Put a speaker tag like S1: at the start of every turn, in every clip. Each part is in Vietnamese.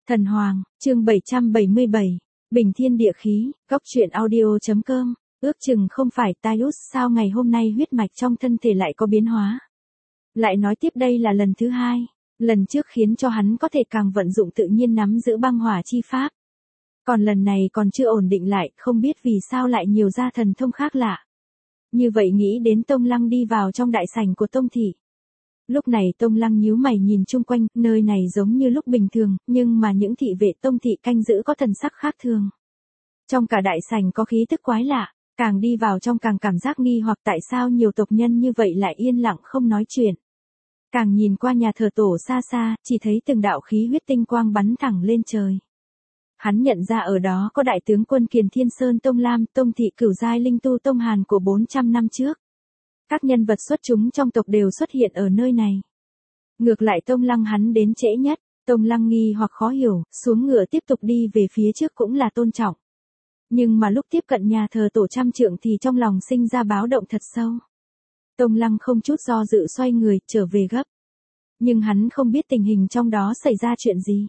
S1: Thần Hoàng, chương 777, Bình Thiên Địa Khí, Góc Truyện Audio.com, ước chừng không phải Taius sao ngày hôm nay huyết mạch trong thân thể lại có biến hóa. Lại nói tiếp đây là lần thứ hai, lần trước khiến cho hắn có thể càng vận dụng tự nhiên nắm giữ băng hỏa chi pháp. Còn lần này còn chưa ổn định lại, không biết vì sao lại nhiều ra thần thông khác lạ. Như vậy nghĩ đến Tông Lăng đi vào trong đại sảnh của Tông Thị. Lúc này Tông Lăng nhíu mày nhìn chung quanh, nơi này giống như lúc bình thường, nhưng mà những thị vệ Tông Thị canh giữ có thần sắc khác thường. Trong cả đại sảnh có khí tức quái lạ, càng đi vào trong càng cảm giác nghi hoặc tại sao nhiều tộc nhân như vậy lại yên lặng không nói chuyện. Càng nhìn qua nhà thờ tổ xa xa, chỉ thấy từng đạo khí huyết tinh quang bắn thẳng lên trời. Hắn nhận ra ở đó có đại tướng quân Kiền Thiên Sơn Tông Lam, Tông Thị Cửu Giai Linh Tu Tông Hàn của 400 năm trước. Các nhân vật xuất chúng trong tộc đều xuất hiện ở nơi này. Ngược lại Tông Lăng hắn đến trễ nhất, Tông Lăng nghi hoặc khó hiểu, xuống ngựa tiếp tục đi về phía trước cũng là tôn trọng. Nhưng mà lúc tiếp cận nhà thờ tổ trăm trượng thì trong lòng sinh ra báo động thật sâu. Tông Lăng không chút do dự xoay người, trở về gấp. Nhưng hắn không biết tình hình trong đó xảy ra chuyện gì.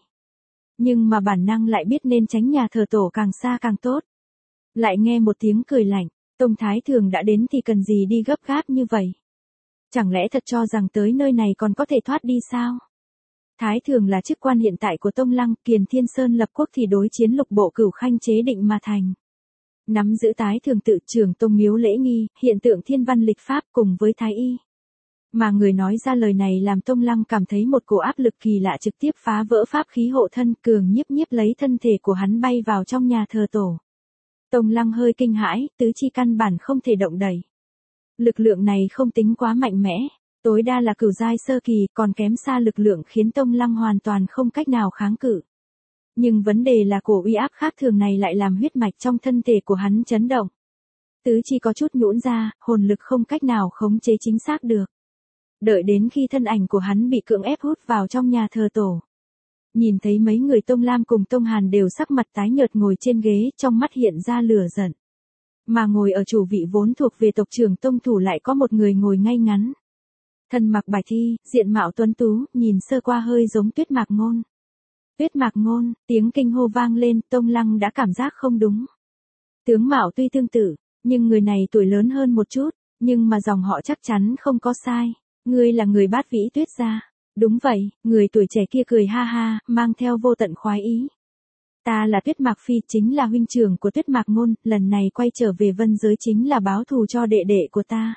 S1: Nhưng mà bản năng lại biết nên tránh nhà thờ tổ càng xa càng tốt. Lại nghe một tiếng cười lạnh, Tông Thái Thường đã đến thì cần gì đi gấp gáp như vậy? Chẳng lẽ thật cho rằng tới nơi này còn có thể thoát đi sao? Thái Thường là chức quan hiện tại của Tông Lăng, Kiền Thiên Sơn lập quốc thì đối chiến lục bộ Cửu Khanh chế định mà thành. Nắm giữ Thái Thường tự trưởng Tông miếu lễ nghi, hiện tượng thiên văn lịch pháp cùng với Thái Y. Mà người nói ra lời này làm Tông Lăng cảm thấy một cổ áp lực kỳ lạ trực tiếp phá vỡ pháp khí hộ thân, cường nhiếp lấy thân thể của hắn bay vào trong nhà thờ tổ. Tông Lăng hơi kinh hãi, tứ chi căn bản không thể động đậy. Lực lượng này không tính quá mạnh mẽ, tối đa là cửu giai sơ kỳ, còn kém xa lực lượng khiến Tông Lăng hoàn toàn không cách nào kháng cự. Nhưng vấn đề là cổ uy áp khác thường này lại làm huyết mạch trong thân thể của hắn chấn động. Tứ chi có chút nhũn ra, hồn lực không cách nào khống chế chính xác được. Đợi đến khi thân ảnh của hắn bị cưỡng ép hút vào trong nhà thờ tổ. Nhìn thấy mấy người Tông Lam cùng Tông Hàn đều sắc mặt tái nhợt ngồi trên ghế, trong mắt hiện ra lửa giận. Mà ngồi ở chủ vị vốn thuộc về tộc trưởng Tông Thủ lại có một người ngồi ngay ngắn. Thân mặc bạch thi, diện mạo tuấn tú, nhìn sơ qua hơi giống Tuyết Mạc Ngôn. Tuyết Mạc Ngôn, tiếng kinh hô vang lên, Tông Lăng đã cảm giác không đúng. Tướng mạo tuy tương tự, nhưng người này tuổi lớn hơn một chút, nhưng mà dòng họ chắc chắn không có sai. Ngươi là người Bát Vĩ Tuyết gia. Đúng vậy, người tuổi trẻ kia cười ha ha, mang theo vô tận khoái ý. Ta là Tuyết Mạc Phi, chính là huynh trưởng của Tuyết Mạc Ngôn, lần này quay trở về vân giới chính là báo thù cho đệ đệ của ta.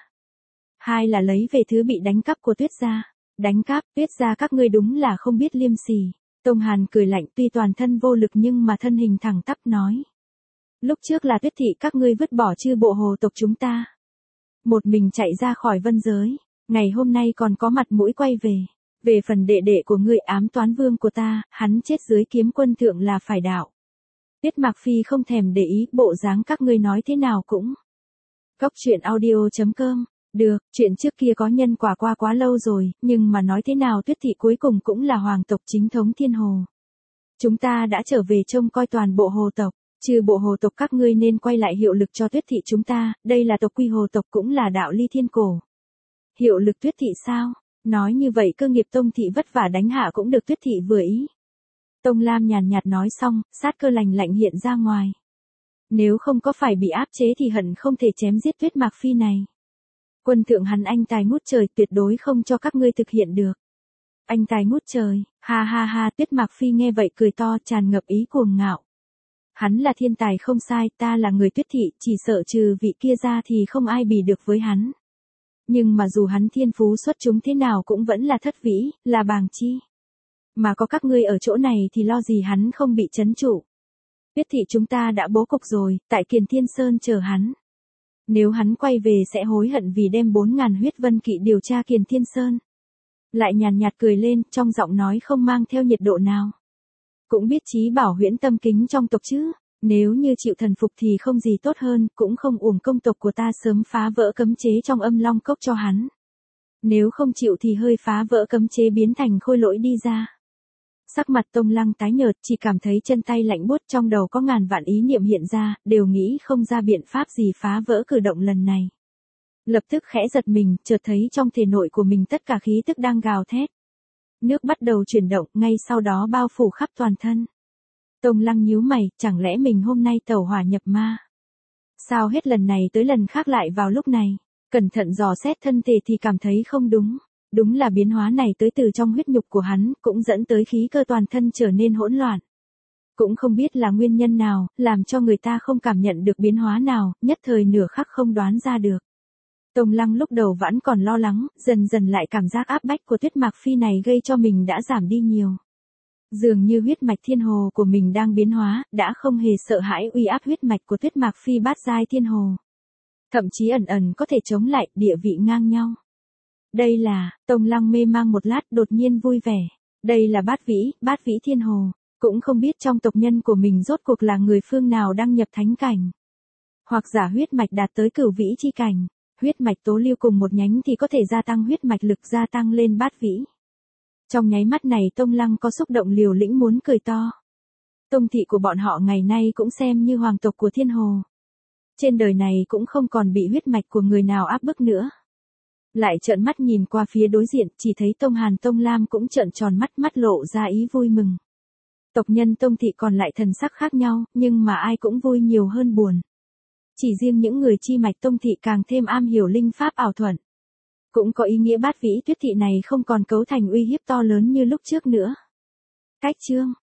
S1: Hai là lấy về thứ bị đánh cắp của Tuyết gia. Đánh cắp, Tuyết gia các ngươi đúng là không biết liêm sỉ. Tông Hàn cười lạnh, tuy toàn thân vô lực nhưng mà thân hình thẳng tắp nói. Lúc trước là Tuyết thị các ngươi vứt bỏ chư bộ hồ tộc chúng ta. Một mình chạy ra khỏi vân giới, ngày hôm nay còn có mặt mũi quay về. Về phần đệ đệ của ngươi Ám Toán Vương của ta, hắn chết dưới kiếm quân thượng là phải đạo. Tuyết Mạc Phi không thèm để ý, bộ dáng các ngươi nói thế nào cũng. Góc Truyện Audio.com, được, chuyện trước kia có nhân quả qua quá lâu rồi, nhưng mà nói thế nào Tuyết thị cuối cùng cũng là hoàng tộc chính thống thiên hồ. Chúng ta đã trở về trông coi toàn bộ hồ tộc, trừ bộ hồ tộc các ngươi nên quay lại hiệu lực cho Tuyết thị chúng ta, đây là tộc quy hồ tộc cũng là đạo ly thiên cổ. Hiệu lực Tuyết thị sao? Nói như vậy cơ nghiệp Tông thị vất vả đánh hạ cũng được Tuyết thị vừa ý. Tông Lam nhàn nhạt nói xong, sát cơ lạnh lạnh hiện ra ngoài. Nếu không có phải bị áp chế thì hận không thể chém giết Tuyết Mạc Phi này. Quân thượng hắn anh tài ngút trời tuyệt đối không cho các ngươi thực hiện được. Anh tài ngút trời, ha ha ha, Tuyết Mạc Phi nghe vậy cười to tràn ngập ý cuồng ngạo. Hắn là thiên tài không sai, ta là người Tuyết thị, chỉ sợ trừ vị kia ra thì không ai bì được với hắn. Nhưng mà dù hắn thiên phú xuất chúng thế nào cũng vẫn là thất vĩ, là bàng chi. Mà có các ngươi ở chỗ này thì lo gì hắn không bị trấn trụ. Tuyết thị chúng ta đã bố cục rồi, tại Kiền Thiên Sơn chờ hắn. Nếu hắn quay về sẽ hối hận vì đem 4.000 huyết vân kỵ điều tra Kiền Thiên Sơn. Lại nhàn nhạt cười lên, trong giọng nói không mang theo nhiệt độ nào. Cũng biết chí bảo huyễn tâm kính trong tộc chứ. Nếu như chịu thần phục thì không gì tốt hơn, cũng không uổng công tộc của ta sớm phá vỡ cấm chế trong Âm Long Cốc cho hắn. Nếu không chịu thì hơi phá vỡ cấm chế biến thành khôi lỗi đi ra. Sắc mặt Tông Lăng tái nhợt, chỉ cảm thấy chân tay lạnh buốt, trong đầu có ngàn vạn ý niệm hiện ra, đều nghĩ không ra biện pháp gì phá vỡ cử động lần này. Lập tức khẽ giật mình, chợt thấy trong thể nội của mình tất cả khí tức đang gào thét. Nước bắt đầu chuyển động, ngay sau đó bao phủ khắp toàn thân. Tông Lăng nhíu mày, chẳng lẽ mình hôm nay tẩu hỏa nhập ma? Sao hết lần này tới lần khác lại vào lúc này? Cẩn thận dò xét thân thể thì cảm thấy không đúng. Đúng là biến hóa này tới từ trong huyết nhục của hắn, cũng dẫn tới khí cơ toàn thân trở nên hỗn loạn. Cũng không biết là nguyên nhân nào, làm cho người ta không cảm nhận được biến hóa nào, nhất thời nửa khắc không đoán ra được. Tông Lăng lúc đầu vẫn còn lo lắng, dần dần lại cảm giác áp bách của Tuyết Mạc Phi này gây cho mình đã giảm đi nhiều. Dường như huyết mạch thiên hồ của mình đang biến hóa, đã không hề sợ hãi uy áp huyết mạch của Tuyết Mạc Phi bát giai thiên hồ. Thậm chí ẩn ẩn có thể chống lại, địa vị ngang nhau. Đây là, Tông Lăng mê mang một lát đột nhiên vui vẻ. Đây là bát vĩ thiên hồ. Cũng không biết trong tộc nhân của mình rốt cuộc là người phương nào đang nhập thánh cảnh. Hoặc giả huyết mạch đạt tới cửu vĩ chi cảnh. Huyết mạch tố lưu cùng một nhánh thì có thể gia tăng huyết mạch lực gia tăng lên bát vĩ. Trong nháy mắt này Tông Lăng có xúc động liều lĩnh muốn cười to. Tông thị của bọn họ ngày nay cũng xem như hoàng tộc của thiên hồ. Trên đời này cũng không còn bị huyết mạch của người nào áp bức nữa. Lại trợn mắt nhìn qua phía đối diện, chỉ thấy Tông Hàn Tông Lam cũng trợn tròn mắt lộ ra ý vui mừng. Tộc nhân Tông thị còn lại thần sắc khác nhau, nhưng mà ai cũng vui nhiều hơn buồn. Chỉ riêng những người chi mạch Tông thị càng thêm am hiểu linh pháp ảo thuận. Cũng có ý nghĩa bát vĩ Tuyết thị này không còn cấu thành uy hiếp to lớn như lúc trước nữa. Cách chương